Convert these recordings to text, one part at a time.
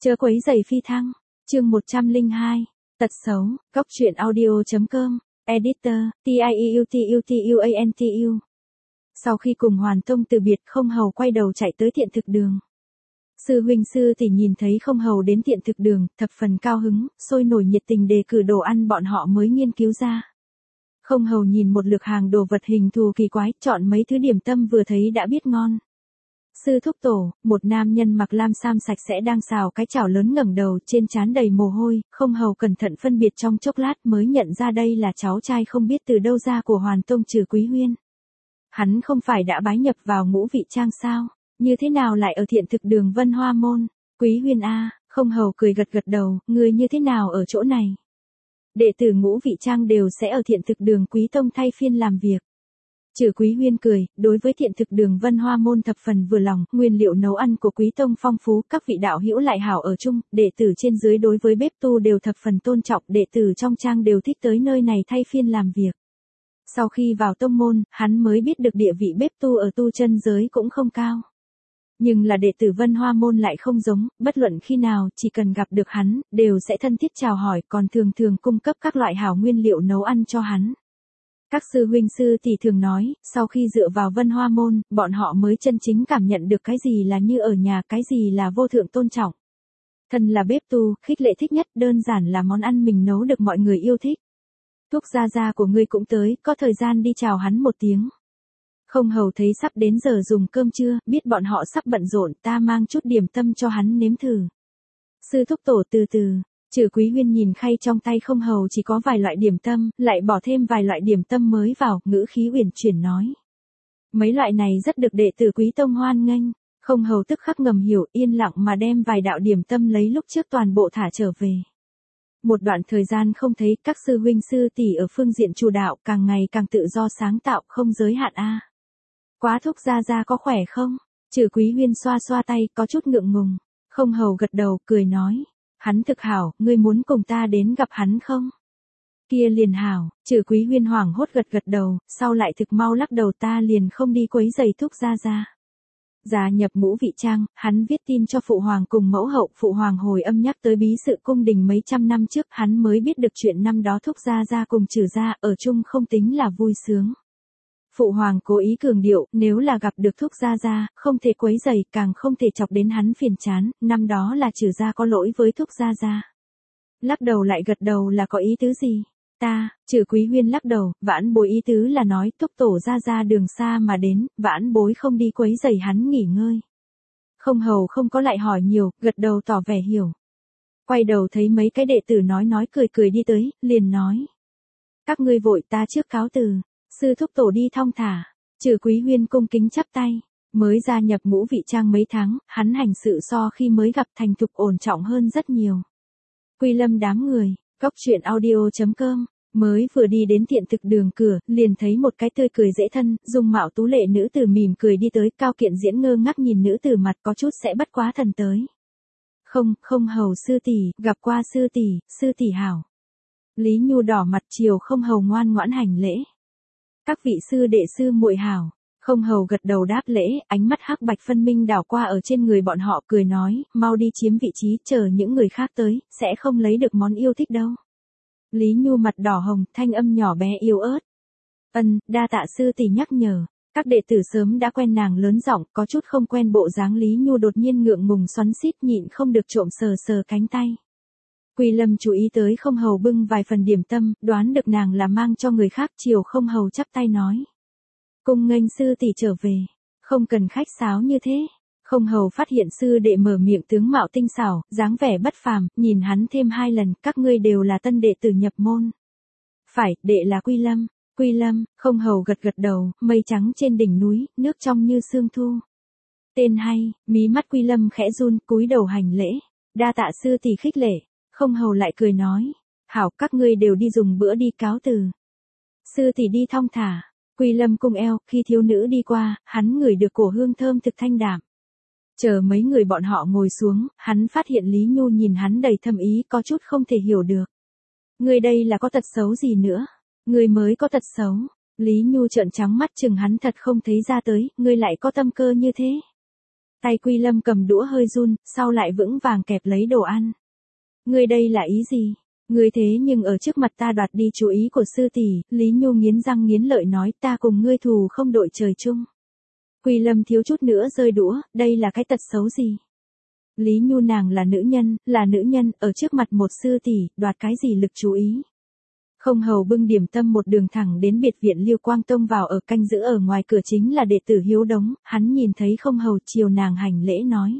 Chớ quấy rầy phi thăng. Chương 102. Tật xấu. Góc truyện audio.com. Editor. TIEUTUTUANTU. Sau khi cùng Hoàn Tông từ biệt, Không Hầu quay đầu chạy tới Thiện Thực Đường. Sư huynh sư tỷ nhìn thấy Không Hầu đến Thiện Thực Đường, thập phần cao hứng, sôi nổi nhiệt tình đề cử đồ ăn bọn họ mới nghiên cứu ra. Không Hầu nhìn một lượt hàng đồ vật hình thù kỳ quái, chọn mấy thứ điểm tâm vừa thấy đã biết ngon. Sư thúc tổ, một nam nhân mặc lam sam sạch sẽ đang xào cái chảo lớn ngẩng đầu, trên trán đầy mồ hôi. Không Hầu cẩn thận phân biệt trong chốc lát mới nhận ra đây là cháu trai không biết từ đâu ra của Hoàn Tông Trừ Quý Huyên. Hắn không phải đã bái nhập vào Ngũ Vị Trang sao? Như thế nào lại ở Thiện Thực Đường Vân Hoa Môn? Quý Huyên a, Không Hầu cười gật gật đầu, người như thế nào ở chỗ này? Đệ tử Ngũ Vị Trang đều sẽ ở Thiện Thực Đường Quý Tông thay phiên làm việc. Trừ Quý Huyên cười, đối với Thiện Thực Đường Vân Hoa Môn thập phần vừa lòng, nguyên liệu nấu ăn của Quý Tông phong phú, các vị đạo hữu lại hảo ở chung, đệ tử trên dưới đối với bếp tu đều thập phần tôn trọng, đệ tử trong trang đều thích tới nơi này thay phiên làm việc. Sau khi vào tông môn, hắn mới biết được địa vị bếp tu ở tu chân giới cũng không cao. Nhưng là đệ tử Vân Hoa Môn lại không giống, bất luận khi nào, chỉ cần gặp được hắn, đều sẽ thân thiết chào hỏi, còn thường thường cung cấp các loại hảo nguyên liệu nấu ăn cho hắn. Các sư huynh sư tỷ thường nói, sau khi dựa vào Vân Hoa Môn, bọn họ mới chân chính cảm nhận được cái gì là như ở nhà, cái gì là vô thượng tôn trọng. Thân là bếp tu, khích lệ thích nhất đơn giản là món ăn mình nấu được mọi người yêu thích. Thúc gia gia của ngươi cũng tới, có thời gian đi chào hắn một tiếng. Không Hầu thấy sắp đến giờ dùng cơm trưa, biết bọn họ sắp bận rộn, ta mang chút điểm tâm cho hắn nếm thử. Sư thúc tổ từ từ. Trừ Quý Huyên nhìn khay trong tay Không Hầu chỉ có vài loại điểm tâm, lại bỏ thêm vài loại điểm tâm mới vào, ngữ khí uyển chuyển nói. Mấy loại này rất được đệ tử Quý Tông hoan nghênh. Không Hầu tức khắc ngầm hiểu, yên lặng mà đem vài đạo điểm tâm lấy lúc trước toàn bộ thả trở về. Một đoạn thời gian không thấy, các sư huynh sư tỷ ở phương diện chủ đạo càng ngày càng tự do sáng tạo, không giới hạn a. Quá thúc gia gia có khỏe không? Trừ Quý Huyên xoa xoa tay, có chút ngượng ngùng. Không Hầu gật đầu, cười nói. Hắn thực hảo, ngươi muốn cùng ta đến gặp hắn không? Kia liền hảo. Trừ Quý Huyên hoảng hốt gật gật đầu, sau lại thực mau lắc đầu, ta liền không đi quấy giày thúc gia gia. Gia nhập Ngũ Vị Trang, hắn viết tin cho Phụ Hoàng cùng mẫu hậu, Phụ Hoàng hồi âm nhắc tới bí sự cung đình mấy trăm năm trước, hắn mới biết được chuyện năm đó thúc gia gia cùng Trừ gia ở chung không tính là vui sướng. Phụ Hoàng cố ý cường điệu, nếu là gặp được thúc gia gia, không thể quấy rầy, càng không thể chọc đến hắn phiền chán, năm đó là Trừ gia có lỗi với thúc gia gia. Lắc đầu lại gật đầu là có ý tứ gì? Trừ Quý Huyên lắc đầu, vãn bối ý tứ là nói, thúc tổ gia gia đường xa mà đến, vãn bối không đi quấy rầy hắn nghỉ ngơi. Không Hầu không có lại hỏi nhiều, gật đầu tỏ vẻ hiểu. Quay đầu thấy mấy cái đệ tử nói cười cười đi tới, liền nói. Các ngươi vội, ta trước cáo từ. Sư thúc tổ đi thong thả. Trừ Quý Huyên cung kính chắp tay. Mới gia nhập Ngũ Vị Trang mấy tháng, hắn hành sự so khi mới gặp thành thục ổn trọng hơn rất nhiều. Quy Lâm đám người, góc truyện audio.com, mới vừa đi đến Thiện Thực Đường cửa, liền thấy một cái tươi cười dễ thân, dung mạo tú lệ nữ tử mỉm cười đi tới, Cao Kiện Diễn ngơ ngác nhìn nữ tử mặt có chút sẽ bất quá thần tới. Không Hầu sư tỷ, gặp qua sư tỷ hảo. Lý Nhu đỏ mặt chiều Không Hầu ngoan ngoãn hành lễ. Các vị sư đệ sư muội hảo. Không Hầu gật đầu đáp lễ, ánh mắt hắc bạch phân minh đảo qua ở trên người bọn họ, cười nói, mau đi chiếm vị trí, chờ những người khác tới, sẽ không lấy được món yêu thích đâu. Lý Nhu mặt đỏ hồng, thanh âm nhỏ bé yếu ớt. Đa tạ sư tỷ nhắc nhở. Các đệ tử sớm đã quen nàng lớn giọng, có chút không quen bộ dáng Lý Nhu đột nhiên ngượng ngùng xoắn xít, nhịn không được trộm sờ cánh tay. Quy Lâm chú ý tới Không Hầu bưng vài phần điểm tâm, đoán được nàng là mang cho người khác, chiều Không Hầu chắp tay nói. Cung nghênh sư tỷ trở về, không cần khách sáo như thế. Không Hầu phát hiện sư đệ mở miệng tướng mạo tinh xảo, dáng vẻ bất phàm, nhìn hắn thêm hai lần, các ngươi đều là tân đệ tử nhập môn. Phải, đệ là Quy Lâm, Không Hầu gật gật đầu, mây trắng trên đỉnh núi, nước trong như sương thu. Tên hay, mí mắt Quy Lâm khẽ run, cúi đầu hành lễ. Đa tạ sư tỷ khích lệ. Không Hầu lại cười nói. Hảo, các ngươi đều đi dùng bữa đi, cáo từ. Sư tỷ đi thong thả. Quy Lâm cung eo, khi thiếu nữ đi qua, hắn ngửi được cổ hương thơm thực thanh đạm. Chờ mấy người bọn họ ngồi xuống, hắn phát hiện Lý Nhu nhìn hắn đầy thâm ý, có chút không thể hiểu được. Ngươi đây là có tật xấu gì nữa? Ngươi mới có tật xấu. Lý Nhu trợn trắng mắt chừng hắn, thật không thấy ra tới, ngươi lại có tâm cơ như thế. Tay Quy Lâm cầm đũa hơi run, sau lại vững vàng kẹp lấy đồ ăn. Ngươi đây là ý gì? Ngươi thế nhưng ở trước mặt ta đoạt đi chú ý của sư tỷ, Lý Nhu nghiến răng nghiến lợi nói ta cùng ngươi thù không đội trời chung. Quy Lâm thiếu chút nữa rơi đũa, đây là cái tật xấu gì? Lý Nhu nàng là nữ nhân, ở trước mặt một sư tỷ, đoạt cái gì lực chú ý? Không hầu bưng điểm tâm một đường thẳng đến biệt viện Lưu Quang Tông vào ở canh giữ ở ngoài cửa chính là đệ tử Hiếu Đống, hắn nhìn thấy không hầu chiều nàng hành lễ nói.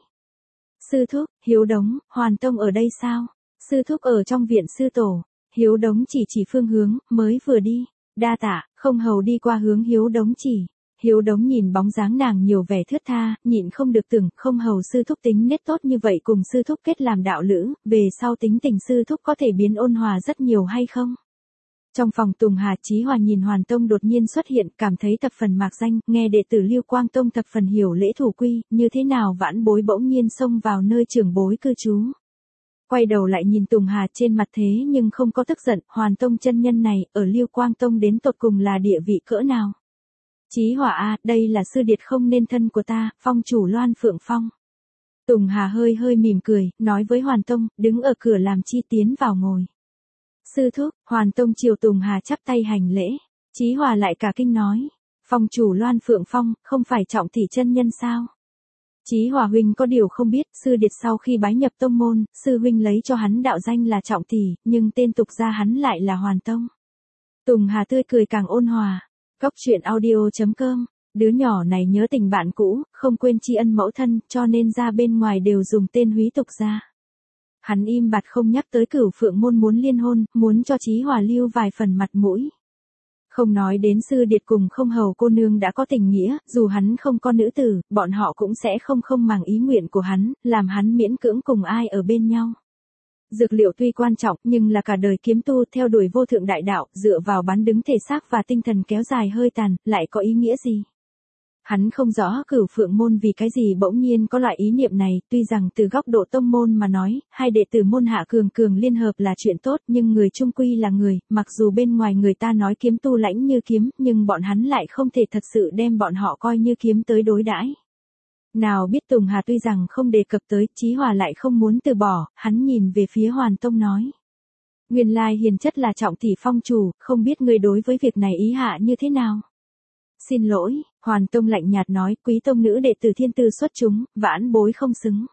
Sư thúc, Hiếu Đống, Hoàn Tông ở đây sao? Sư thúc ở trong viện sư tổ. Hiếu Đống chỉ phương hướng, mới vừa đi. Đa tạ, không hầu đi qua hướng Hiếu Đống chỉ. Hiếu Đống nhìn bóng dáng nàng nhiều vẻ thướt tha, nhịn không được tưởng, không hầu sư thúc tính nết tốt như vậy cùng sư thúc kết làm đạo lữ, về sau tính tình sư thúc có thể biến ôn hòa rất nhiều hay không? Trong phòng Tùng Hà Chí Hòa nhìn Hoàn Tông đột nhiên xuất hiện, cảm thấy thập phần mạc danh, nghe đệ tử Lưu Quang Tông thập phần hiểu lễ thủ quy, như thế nào vãn bối bỗng nhiên xông vào nơi trưởng bối cư trú. Quay đầu lại nhìn Tùng Hà trên mặt thế nhưng không có tức giận, Hoàn Tông chân nhân này, ở Lưu Quang Tông đến tột cùng là địa vị cỡ nào? Chí Hòa a, đây là sư điệt không nên thân của ta, phong chủ Loan Phượng Phong. Tùng Hà hơi mỉm cười, nói với Hoàn Tông, đứng ở cửa làm chi tiến vào ngồi. Sư thúc, Hoàn Tông chiều Tùng Hà chắp tay hành lễ. Chí Hòa lại cả kinh nói, phong chủ Loan Phượng Phong, không phải Trọng tỷ chân nhân sao? Chí Hòa huynh có điều không biết, sư điệt sau khi bái nhập tông môn, sư huynh lấy cho hắn đạo danh là Trọng tỷ, nhưng tên tục ra hắn lại là Hoàn Tông. Tùng Hà tươi cười càng ôn hòa. Góc truyện audio.com, đứa nhỏ này nhớ tình bạn cũ, không quên tri ân mẫu thân, cho nên ra bên ngoài đều dùng tên húy tục ra. Hắn im bặt không nhắc tới Cửu Phượng môn muốn liên hôn, muốn cho Chí Hòa lưu vài phần mặt mũi. Không nói đến sư điệt cùng không hầu cô nương đã có tình nghĩa, dù hắn không có nữ tử, bọn họ cũng sẽ không màng ý nguyện của hắn, làm hắn miễn cưỡng cùng ai ở bên nhau. Dược liệu tuy quan trọng, nhưng là cả đời kiếm tu theo đuổi vô thượng đại đạo, dựa vào bán đứng thể xác và tinh thần kéo dài hơi tàn, lại có ý nghĩa gì? Hắn không rõ Cửu Phượng môn vì cái gì bỗng nhiên có loại ý niệm này, tuy rằng từ góc độ tông môn mà nói, hai đệ tử môn hạ cường liên hợp là chuyện tốt, nhưng người chung quy là người, mặc dù bên ngoài người ta nói kiếm tu lãnh như kiếm, nhưng bọn hắn lại không thể thật sự đem bọn họ coi như kiếm tới đối đãi. Nào biết Tùng Hà tuy rằng không đề cập tới, Chí Hòa lại không muốn từ bỏ, hắn nhìn về phía Hoàn Tông nói. Nguyên lai hiền chất là Trọng tỷ phong chủ, không biết người đối với việc này ý hạ như thế nào? Xin lỗi, Hoàn Tông lạnh nhạt nói, quý tông nữ đệ tử thiên tư xuất chúng, vãn bối không xứng.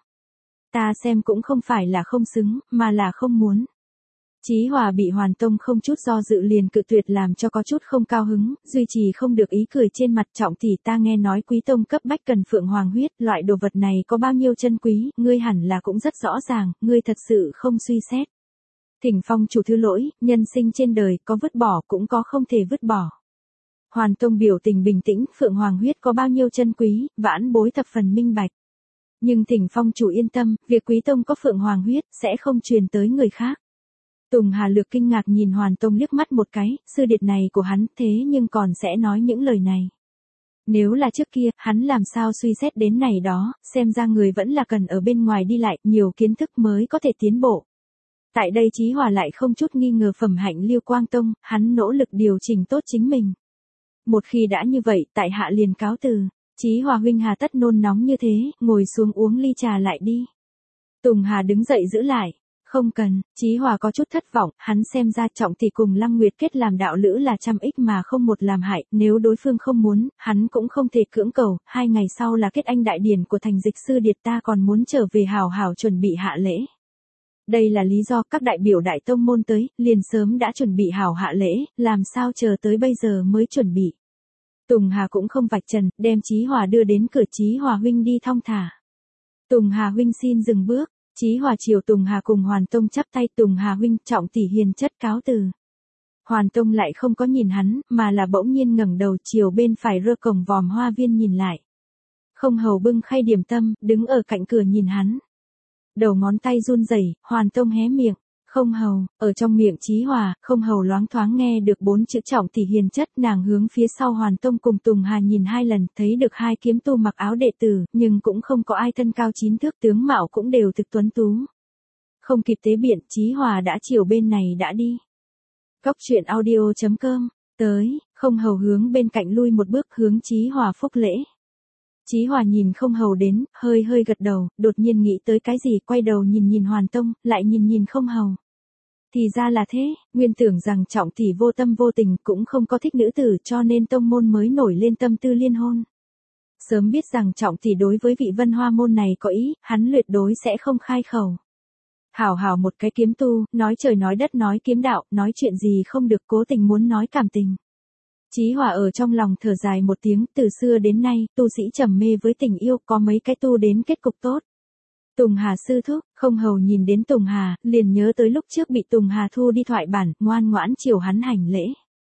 Ta xem cũng không phải là không xứng, mà là không muốn. Chí Hòa bị Hoàn Tông không chút do dự liền cự tuyệt làm cho có chút không cao hứng, duy trì không được ý cười trên mặt. Trọng tỷ, ta nghe nói quý tông cấp bách cần phượng hoàng huyết, loại đồ vật này có bao nhiêu chân quý, ngươi hẳn là cũng rất rõ ràng, ngươi thật sự không suy xét. Thỉnh phong chủ thứ lỗi, nhân sinh trên đời có vứt bỏ cũng có không thể vứt bỏ. Hoàn Tông biểu tình bình tĩnh, phượng hoàng huyết có bao nhiêu chân quý, vãn bối thập phần minh bạch. Nhưng thỉnh phong chủ yên tâm, việc quý tông có phượng hoàng huyết sẽ không truyền tới người khác. Tùng Hà Lược kinh ngạc nhìn Hoàn Tông liếc mắt một cái, sư điệt này của hắn thế nhưng còn sẽ nói những lời này. Nếu là trước kia, hắn làm sao suy xét đến này đó, xem ra người vẫn là cần ở bên ngoài đi lại, nhiều kiến thức mới có thể tiến bộ. Tại đây Chí Hòa lại không chút nghi ngờ phẩm hạnh Lưu Quang Tông, hắn nỗ lực điều chỉnh tốt chính mình. Một khi đã như vậy, tại hạ liền cáo từ. Chí Hòa huynh hà tất nôn nóng như thế, ngồi xuống uống ly trà lại đi. Tùng Hà đứng dậy giữ lại. Không cần, Chí Hòa có chút thất vọng, hắn xem ra Trọng tỷ cùng Lăng Nguyệt kết làm đạo lữ là trăm ích mà không một làm hại, nếu đối phương không muốn, hắn cũng không thể cưỡng cầu, 2 ngày sau là kết anh đại điển của thành dịch sư điệt, ta còn muốn trở về hào hào chuẩn bị hạ lễ. Đây là lý do các đại biểu đại tông môn tới, liền sớm đã chuẩn bị hào hạ lễ, làm sao chờ tới bây giờ mới chuẩn bị. Tùng Hà cũng không vạch trần, đem Chí Hòa đưa đến cửa. Chí Hòa huynh đi thong thả. Tùng Hà huynh xin dừng bước. Chí Hòa chiều Tùng Hà cùng Hoàn Tông chắp tay. Tùng Hà huynh, Trọng tỷ hiền chất cáo từ. Hoàn Tông lại không có nhìn hắn, mà là bỗng nhiên ngẩng đầu chiều bên phải rơ cổng vòm hoa viên nhìn lại. Không hầu bưng khay điểm tâm, đứng ở cạnh cửa nhìn hắn. Đầu ngón tay run rẩy, Hoàn Tông hé miệng. Không hầu, ở trong miệng Chí Hòa, không hầu loáng thoáng nghe được 4 chữ Trọng tỷ hiền chất. Nàng hướng phía sau Hoàn Tông cùng Tùng Hà nhìn 2 lần, thấy được 2 kiếm tu mặc áo đệ tử, nhưng cũng không có ai thân cao 9 thước, tướng mạo cũng đều thực tuấn tú. Không kịp tế biện, Chí Hòa đã chiều bên này đã đi. Góc truyện audio.com, tới, không hầu hướng bên cạnh lui một bước, hướng Chí Hòa phúc lễ. Chí Hòa nhìn không hầu đến, hơi hơi gật đầu, đột nhiên nghĩ tới cái gì, quay đầu nhìn nhìn Hoàn Tông, lại nhìn nhìn không hầu. Thì ra là thế, nguyên tưởng rằng Trọng tỷ vô tâm vô tình, cũng không có thích nữ tử, cho nên tông môn mới nổi lên tâm tư liên hôn. Sớm biết rằng Trọng tỷ đối với vị Vân Hoa môn này có ý, hắn tuyệt đối sẽ không khai khẩu. Hảo hảo một cái kiếm tu, nói trời nói đất nói kiếm đạo, nói chuyện gì không được, cố tình muốn nói cảm tình. Chí Hòa ở trong lòng thở dài một tiếng, từ xưa đến nay, tu sĩ trầm mê với tình yêu, có mấy cái tu đến kết cục tốt. Tùng Hà sư thúc, không hầu nhìn đến Tùng Hà, liền nhớ tới lúc trước bị Tùng Hà thu đi thoại bản, ngoan ngoãn chiều hắn hành lễ.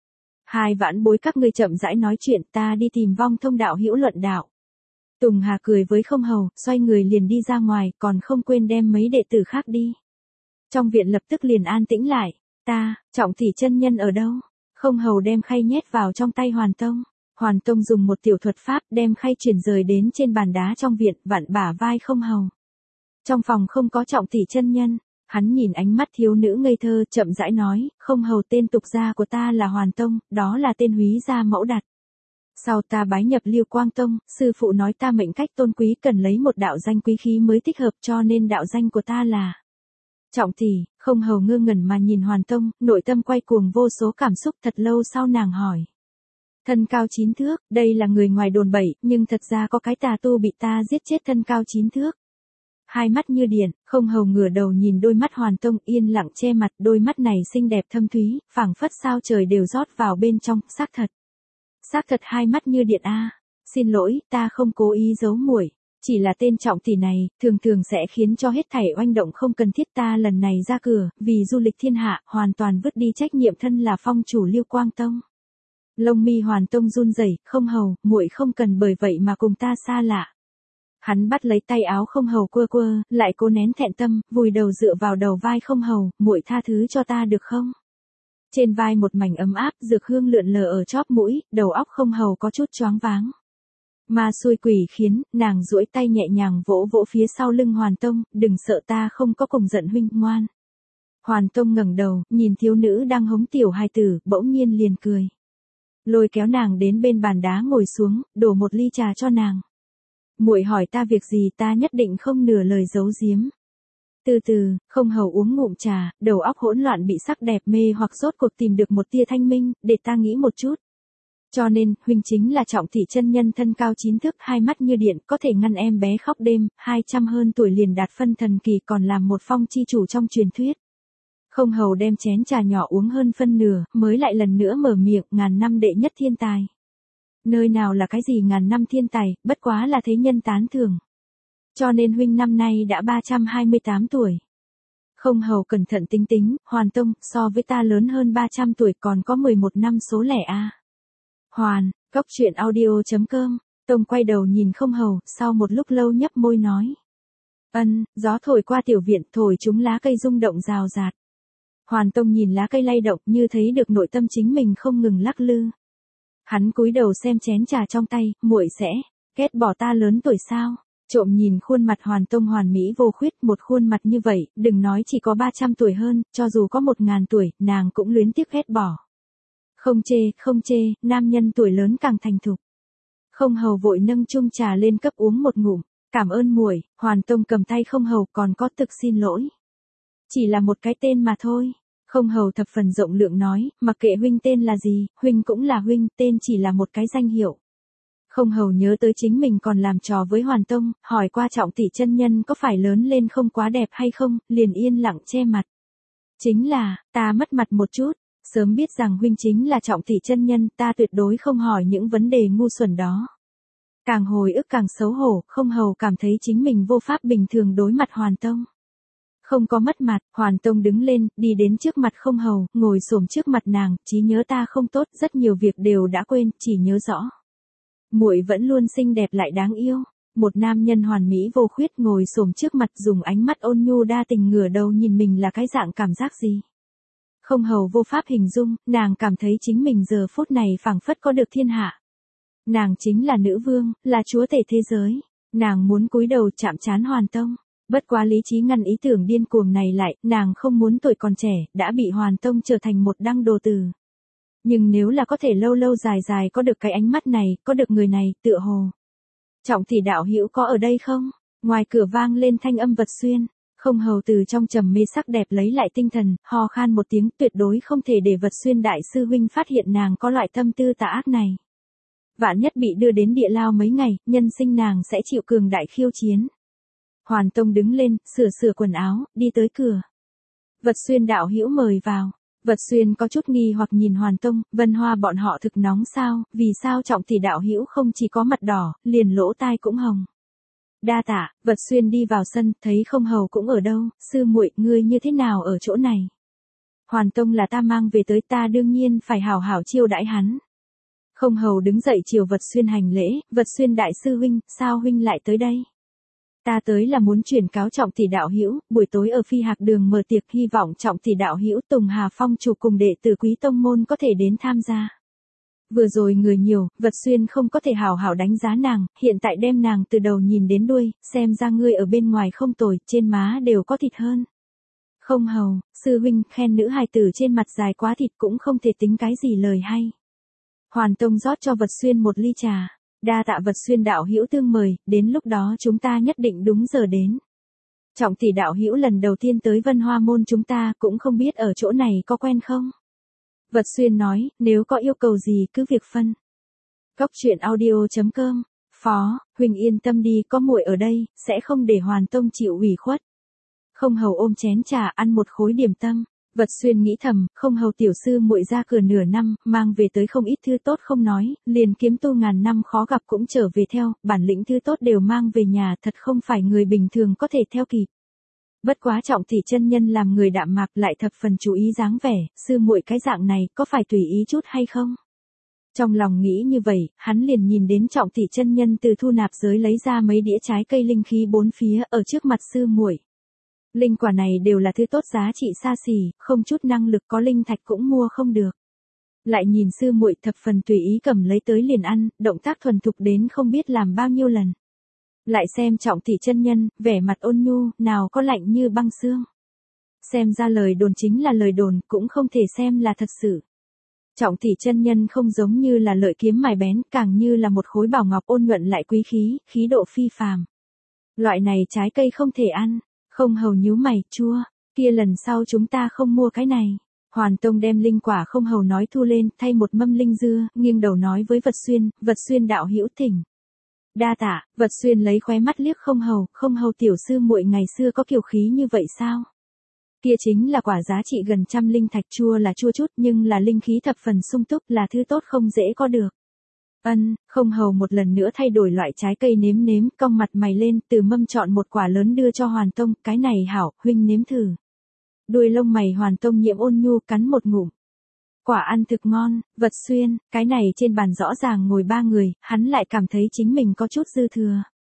Hai vãn bối các ngươi chậm rãi nói chuyện, ta đi tìm Vong Thông đạo hữu luận đạo. Tùng Hà cười với không hầu, xoay người liền đi ra ngoài, còn không quên đem mấy đệ tử khác đi. Trong viện lập tức liền an tĩnh lại, Trọng tỷ chân nhân ở đâu? Không hầu đem khay nhét vào trong tay Hoàn Tông. Hoàn Tông dùng một tiểu thuật pháp đem khay chuyển rời đến trên bàn đá trong viện, vặn bả vai không hầu. Trong phòng không có Trọng tỷ chân nhân, hắn nhìn ánh mắt thiếu nữ ngây thơ, chậm rãi nói, không hầu, tên tục gia của ta là Hoàn Tông, đó là tên húy gia mẫu đặt. Sau ta bái nhập Liêu Quang Tông, sư phụ nói ta mệnh cách tôn quý cần lấy một đạo danh quý khí mới thích hợp, cho nên đạo danh của ta là Trọng tỷ. Không hầu ngơ ngẩn mà nhìn Hoàn Tông, nội tâm quay cuồng vô số cảm xúc. Thật lâu sau nàng hỏi. Thân cao 9 thước, đây là người ngoài đồn bậy, nhưng thật ra có cái tà tu bị ta giết chết thân cao 9 thước. Hai mắt như điện, không hầu ngửa đầu nhìn đôi mắt Hoàn Tông, yên lặng che mặt, đôi mắt này xinh đẹp thâm thúy, phảng phất sao trời đều rót vào bên trong, xác thật. Xác thật hai mắt như điện a. Xin lỗi, ta không cố ý giấu muội. Chỉ là tên Trọng tỷ này, thường thường sẽ khiến cho hết thảy oanh động không cần thiết, ta lần này ra cửa, vì du lịch thiên hạ, hoàn toàn vứt đi trách nhiệm thân là phong chủ Liêu Quang Tông. Lông mi Hoàn Tông run rẩy, không hầu, muội không cần bởi vậy mà cùng ta xa lạ. Hắn bắt lấy tay áo không hầu quơ quơ, lại cố nén thẹn tâm, vùi đầu dựa vào đầu vai không hầu, muội tha thứ cho ta được không? Trên vai một mảnh ấm áp, dược hương lượn lờ ở chóp mũi, đầu óc không hầu có chút choáng váng. Ma xui quỷ khiến, nàng duỗi tay nhẹ nhàng vỗ vỗ phía sau lưng Hoàn Tông, đừng sợ, ta không có cùng giận huynh, ngoan. Hoàn Tông ngẩng đầu, nhìn thiếu nữ đang hống tiểu hài tử, bỗng nhiên liền cười. Lôi kéo nàng đến bên bàn đá ngồi xuống, đổ một ly trà cho nàng. Muội hỏi ta việc gì, ta nhất định không nửa lời giấu giếm. Từ từ, không hầu uống ngụm trà, đầu óc hỗn loạn bị sắc đẹp mê hoặc rốt cuộc tìm được một tia thanh minh, để ta nghĩ một chút. Cho nên, huynh chính là Trọng tỷ chân nhân, thân cao 9 thước, hai mắt như điện, có thể ngăn em bé khóc đêm, 200 hơn tuổi liền đạt phân thần kỳ, còn làm một phong chi chủ trong truyền thuyết. Không hầu đem chén trà nhỏ uống hơn phân nửa, mới lại lần nữa mở miệng, ngàn năm đệ nhất thiên tài. Nơi nào là cái gì ngàn năm thiên tài, bất quá là thế nhân tán thưởng. Cho nên huynh năm nay đã 328 tuổi. Không hầu cẩn thận tính tính, Hoàn Tông, so với ta lớn hơn 300 tuổi, còn có 11 năm số lẻ a. Hoàn, góc chuyện audio.com, Tông quay đầu nhìn không hầu, sau một lúc lâu nhấp môi nói. Gió thổi qua tiểu viện, thổi chúng lá cây rung động rào rạt. Hoàn Tông nhìn lá cây lay động, như thấy được nội tâm chính mình không ngừng lắc lư. Hắn cúi đầu xem chén trà trong tay, muội sẽ ghét bỏ ta lớn tuổi sao? Trộm nhìn khuôn mặt Hoàn Tông hoàn mỹ vô khuyết, một khuôn mặt như vậy, đừng nói chỉ có 300 tuổi hơn, cho dù có 1000 tuổi, nàng cũng luyến tiếc ghét bỏ. Không chê, nam nhân tuổi lớn càng thành thục. Không hầu vội nâng chung trà lên cấp uống một ngụm, cảm ơn muội. Hoàn Tông cầm tay không hầu, còn có thực xin lỗi. Chỉ là một cái tên mà thôi. Không hầu thập phần rộng lượng nói, mặc kệ huynh tên là gì, huynh cũng là huynh, tên chỉ là một cái danh hiệu. Không hầu nhớ tới chính mình còn làm trò với Hoàn Tông, hỏi qua Trọng tỷ chân nhân có phải lớn lên không quá đẹp hay không, liền yên lặng che mặt. Chính là, ta mất mặt một chút, sớm biết rằng huynh chính là Trọng tỷ chân nhân, ta tuyệt đối không hỏi những vấn đề ngu xuẩn đó. Càng hồi ức càng xấu hổ, không hầu cảm thấy chính mình vô pháp bình thường đối mặt Hoàn Tông. Không có mất mặt, Hoàn Tông đứng lên, đi đến trước mặt không hầu, ngồi xổm trước mặt nàng, trí nhớ ta không tốt, rất nhiều việc đều đã quên, chỉ nhớ rõ. Muội vẫn luôn xinh đẹp lại đáng yêu. Một nam nhân hoàn mỹ vô khuyết ngồi xổm trước mặt, dùng ánh mắt ôn nhu đa tình ngửa đầu nhìn mình là cái dạng cảm giác gì. Không hầu vô pháp hình dung, nàng cảm thấy chính mình giờ phút này phảng phất có được thiên hạ. Nàng chính là nữ vương, là chúa tể thế giới. Nàng muốn cúi đầu chạm trán Hoàn Tông. Bất quá lý trí ngăn ý tưởng điên cuồng này lại, nàng không muốn tuổi còn trẻ, đã bị Hoàn Tông trở thành một đăng đồ tử. Nhưng nếu là có thể lâu lâu dài dài có được cái ánh mắt này, có được người này, tựa hồ. Trọng tỷ đạo hữu có ở đây không? Ngoài cửa vang lên thanh âm Vật Xuyên. Không hầu từ trong trầm mê sắc đẹp lấy lại tinh thần, ho khan một tiếng, tuyệt đối không thể để Vật Xuyên đại sư huynh phát hiện nàng có loại tâm tư tà ác này. Vạn nhất bị đưa đến địa lao mấy ngày, nhân sinh nàng sẽ chịu cường đại khiêu chiến. Hoàn Tông đứng lên, sửa quần áo, đi tới cửa. Vật Xuyên đạo hữu mời vào. Vật Xuyên có chút nghi hoặc nhìn Hoàn Tông, Vân Hoa bọn họ thực nóng sao, vì sao Trọng tỷ đạo hữu không chỉ có mặt đỏ, liền lỗ tai cũng hồng. Đa tạ. Vật Xuyên đi vào sân, thấy Không hầu cũng ở đâu, sư muội, ngươi như thế nào ở chỗ này? Hoàn Tông là ta mang về tới, ta đương nhiên phải hảo hảo chiêu đãi hắn. Không hầu đứng dậy chiều Vật Xuyên hành lễ, Vật Xuyên đại sư huynh, sao huynh lại tới đây? Ta tới là muốn chuyển cáo Trọng tỷ đạo hữu, buổi tối ở Phi Hạc Đường mở tiệc, hy vọng Trọng tỷ đạo hữu Tùng Hà Phong chủ cùng đệ tử Quý tông môn có thể đến tham gia. Vừa rồi người nhiều, Vật Xuyên không có thể hảo hảo đánh giá nàng, hiện tại đem nàng từ đầu nhìn đến đuôi, xem ra ngươi ở bên ngoài không tồi, trên má đều có thịt hơn. Không hầu, sư huynh khen nữ hài tử trên mặt dài quá thịt cũng không thể tính cái gì lời hay. Hoàn Tông rót cho Vật Xuyên một ly trà. Đa tạ Vật Xuyên đạo hữu tương mời, đến lúc đó chúng ta nhất định đúng giờ đến. Trọng tỷ đạo hữu lần đầu tiên tới Vân Hoa môn chúng ta cũng không biết ở chỗ này có quen không? Vật Xuyên nói, nếu có yêu cầu gì cứ việc phân. Cốc truyện audio.com. Phó, huynh yên tâm đi, có muội ở đây, sẽ không để Hoàn Tông chịu ủy khuất. Không hầu ôm chén trà ăn một khối điểm tâm. Vật Xuyên nghĩ thầm, Không hầu tiểu sư muội ra cửa nửa năm, mang về tới không ít thư tốt không nói, liền kiếm tu ngàn năm khó gặp cũng trở về theo, bản lĩnh thư tốt đều mang về nhà, thật không phải người bình thường có thể theo kịp. Bất quá Trọng tỷ chân nhân làm người đạm mạc lại thập phần chú ý dáng vẻ, sư muội cái dạng này có phải tùy ý chút hay không? Trong lòng nghĩ như vậy, hắn liền nhìn đến Trọng tỷ chân nhân từ thu nạp giới lấy ra mấy đĩa trái cây linh khí bốn phía ở trước mặt sư muội. Linh quả này đều là thứ tốt giá trị xa xỉ, không chút năng lực có linh thạch cũng mua không được. Lại nhìn sư muội thập phần tùy ý cầm lấy tới liền ăn, động tác thuần thục đến không biết làm bao nhiêu lần. Lại xem Trọng tỷ chân nhân, vẻ mặt ôn nhu, nào có lạnh như băng xương. Xem ra lời đồn chính là lời đồn, cũng không thể xem là thật sự. Trọng tỷ chân nhân không giống như là lợi kiếm mài bén, càng như là một khối bảo ngọc ôn nhuận lại quý khí, khí độ phi phàm. Loại này trái cây không thể ăn. Không hầu nhíu mày, chua, kia lần sau chúng ta không mua cái này. Hoàn Tông đem linh quả Không hầu nói thu lên, thay một mâm linh dưa, nghiêng đầu nói với Vật Xuyên đạo hữu thỉnh. Đa tạ. Vật Xuyên lấy khóe mắt liếc Không hầu tiểu sư muội ngày xưa có kiều khí như vậy sao? Kia chính là quả giá trị gần trăm linh thạch, chua là chua chút nhưng là linh khí thập phần sung túc, là thứ tốt không dễ có được. Không hầu một lần nữa thay đổi loại trái cây nếm, cong mặt mày lên, từ mâm chọn một quả lớn đưa cho Hoàn Tông, cái này hảo, huynh nếm thử. Đuôi lông mày Hoàn Tông nhiễm ôn nhu cắn một ngụm. Quả ăn thực ngon. Vật Xuyên, cái này trên bàn rõ ràng ngồi ba người, hắn lại cảm thấy chính mình có chút dư thừa.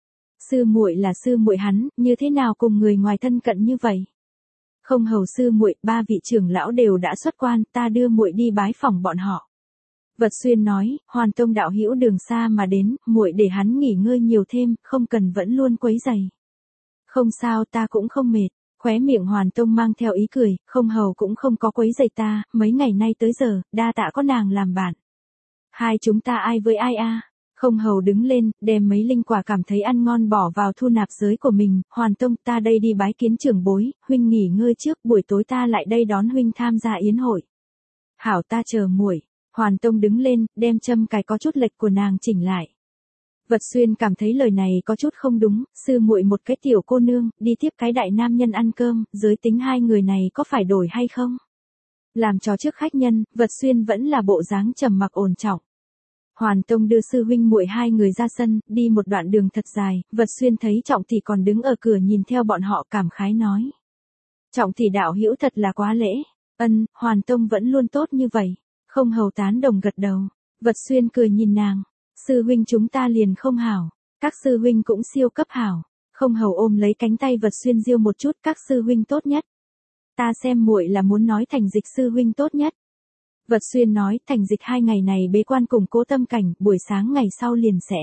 Sư muội là sư muội hắn, như thế nào cùng người ngoài thân cận như vậy? Không hầu sư muội, ba vị trưởng lão đều đã xuất quan, ta đưa muội đi bái phỏng bọn họ. Vật Xuyên nói, Hoàn Tông đạo hữu đường xa mà đến, muội để hắn nghỉ ngơi nhiều thêm, không cần vẫn luôn quấy rầy. Không sao, ta cũng không mệt. Khóe miệng Hoàn Tông mang theo ý cười, Không hầu cũng không có quấy rầy ta, mấy ngày nay tới giờ, đa tạ có nàng làm bạn. Hai chúng ta ai với ai a? Không hầu đứng lên, đem mấy linh quả cảm thấy ăn ngon bỏ vào thu nạp giới của mình, Hoàn Tông ta đây đi bái kiến trưởng bối, huynh nghỉ ngơi trước, buổi tối ta lại đây đón huynh tham gia yến hội. Hảo ta chờ muội. Hoàn Tông đứng lên, đem châm cài có chút lệch của nàng chỉnh lại. Vật Xuyên cảm thấy lời này có chút không đúng, sư muội một cái tiểu cô nương, đi tiếp cái đại nam nhân ăn cơm, giới tính hai người này có phải đổi hay không? Làm trò trước khách nhân, Vật Xuyên vẫn là bộ dáng trầm mặc ổn trọng. Hoàn Tông đưa sư huynh muội hai người ra sân, đi một đoạn đường thật dài, Vật Xuyên thấy Trọng tỷ còn đứng ở cửa nhìn theo bọn họ cảm khái nói. Trọng tỷ đạo hữu thật là quá lễ. Hoàn Tông vẫn luôn tốt như vậy. Không hầu tán đồng gật đầu. Vật Xuyên cười nhìn nàng. Sư huynh chúng ta liền không hảo. Các sư huynh cũng siêu cấp hảo. Không hầu ôm lấy cánh tay Vật Xuyên riêu một chút, các sư huynh tốt nhất. Ta xem muội là muốn nói Thành Dịch sư huynh tốt nhất. Vật Xuyên nói, Thành Dịch 2 ngày này bế quan cùng Cố Tâm Cảnh, buổi sáng ngày sau liền sẽ.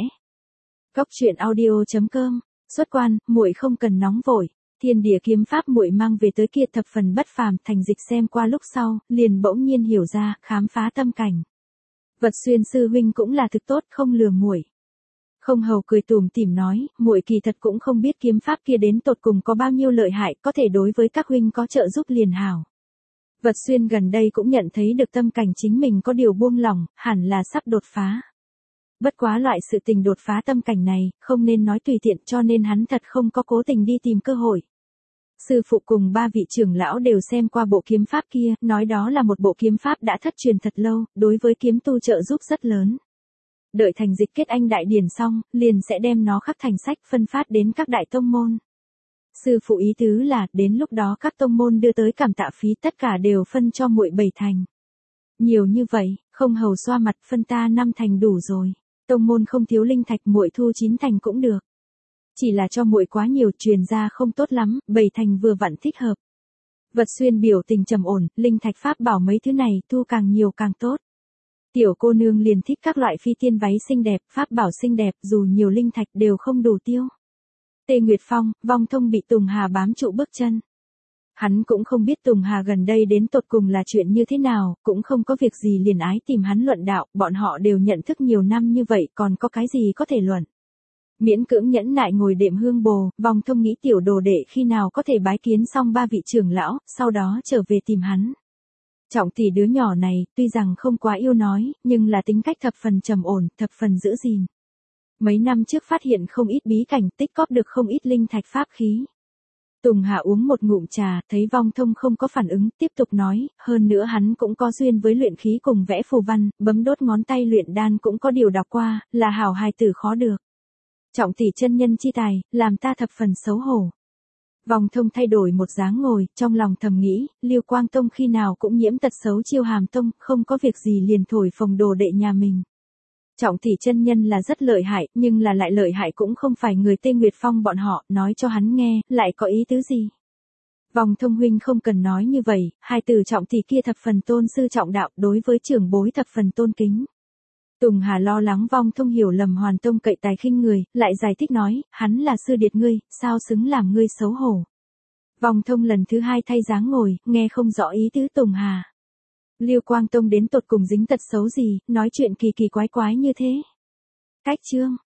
Cốc truyện audio.com. Xuất quan, muội không cần nóng vội. Thiên địa kiếm pháp muội mang về tới kia thập phần bất phàm, Thành Dịch xem qua lúc sau, liền bỗng nhiên hiểu ra, khám phá tâm cảnh. Vật Xuyên sư huynh cũng là thực tốt, không lừa muội. Không hầu cười tủm tỉm nói, muội kỳ thật cũng không biết kiếm pháp kia đến tột cùng có bao nhiêu lợi hại, có thể đối với các huynh có trợ giúp liền hảo. Vật Xuyên gần đây cũng nhận thấy được tâm cảnh chính mình có điều buông lỏng, hẳn là sắp đột phá. Bất quá loại sự tình đột phá tâm cảnh này, không nên nói tùy tiện, cho nên hắn thật không có cố tình đi tìm cơ hội. Sư phụ cùng 3 vị trưởng lão đều xem qua bộ kiếm pháp kia, nói đó là một bộ kiếm pháp đã thất truyền thật lâu, đối với kiếm tu trợ giúp rất lớn. Đợi thành dịch kết anh đại điển xong, liền sẽ đem nó khắc thành sách phân phát đến các đại tông môn. Sư phụ ý tứ là, đến lúc đó các tông môn đưa tới cảm tạ phí tất cả đều phân cho muội 7 thành. Nhiều như vậy, không hầu xoa mặt, phân ta 5 thành đủ rồi. Tông môn không thiếu linh thạch, muội thu 9 thành cũng được. Chỉ là cho muội quá nhiều, truyền ra không tốt lắm, 7 thành vừa vặn thích hợp. Vật Xuyên biểu tình trầm ổn, linh thạch pháp bảo mấy thứ này, thu càng nhiều càng tốt. Tiểu cô nương liền thích các loại phi tiên váy xinh đẹp, pháp bảo xinh đẹp, dù nhiều linh thạch đều không đủ tiêu. Tê Nguyệt Phong, Vong Thông bị Tùng Hà bám trụ bước chân. Hắn cũng không biết Tùng Hà gần đây đến tột cùng là chuyện như thế nào, cũng không có việc gì liền ái tìm hắn luận đạo, bọn họ đều nhận thức nhiều năm như vậy, còn có cái gì có thể luận. Miễn cưỡng nhẫn nại ngồi đệm hương bồ, Vong Thông nghĩ tiểu đồ đệ khi nào có thể bái kiến xong 3 vị trưởng lão, sau đó trở về tìm hắn. Trọng tỷ đứa nhỏ này, tuy rằng không quá yêu nói, nhưng là tính cách thập phần trầm ổn, thập phần giữ gìn. Mấy năm trước phát hiện không ít bí cảnh, tích cóp được không ít linh thạch pháp khí. Tùng Hà uống một ngụm trà, thấy Vong Thông không có phản ứng, tiếp tục nói, hơn nữa hắn cũng có duyên với luyện khí cùng vẽ phù văn, bấm đốt ngón tay luyện đan cũng có điều đọc qua, là hảo hài tử khó được. Trọng tỷ chân nhân chi tài, làm ta thập phần xấu hổ. Vong Thông thay đổi một dáng ngồi, trong lòng thầm nghĩ, Liêu Quang Tông khi nào cũng nhiễm tật xấu Chiêu Hàm Tông, không có việc gì liền thổi phồng đồ đệ nhà mình. Trọng tỷ chân nhân là rất lợi hại, nhưng là lại lợi hại cũng không phải người Tê Nguyệt Phong bọn họ, nói cho hắn nghe, lại có ý tứ gì. Vong Thông huynh không cần nói như vậy, hai từ trọng tỷ kia thập phần tôn sư trọng đạo, đối với trưởng bối thập phần tôn kính. Tùng Hà lo lắng Vong Thông hiểu lầm Hoàn Tông cậy tài khinh người, lại giải thích nói, hắn là sư điệt ngươi, sao xứng làm ngươi xấu hổ. Vong Thông lần thứ 2 thay dáng ngồi, nghe không rõ ý tứ Tùng Hà. Liêu Quang Tông đến tột cùng dính tật xấu gì, nói chuyện kỳ kỳ quái quái như thế. Cách chương.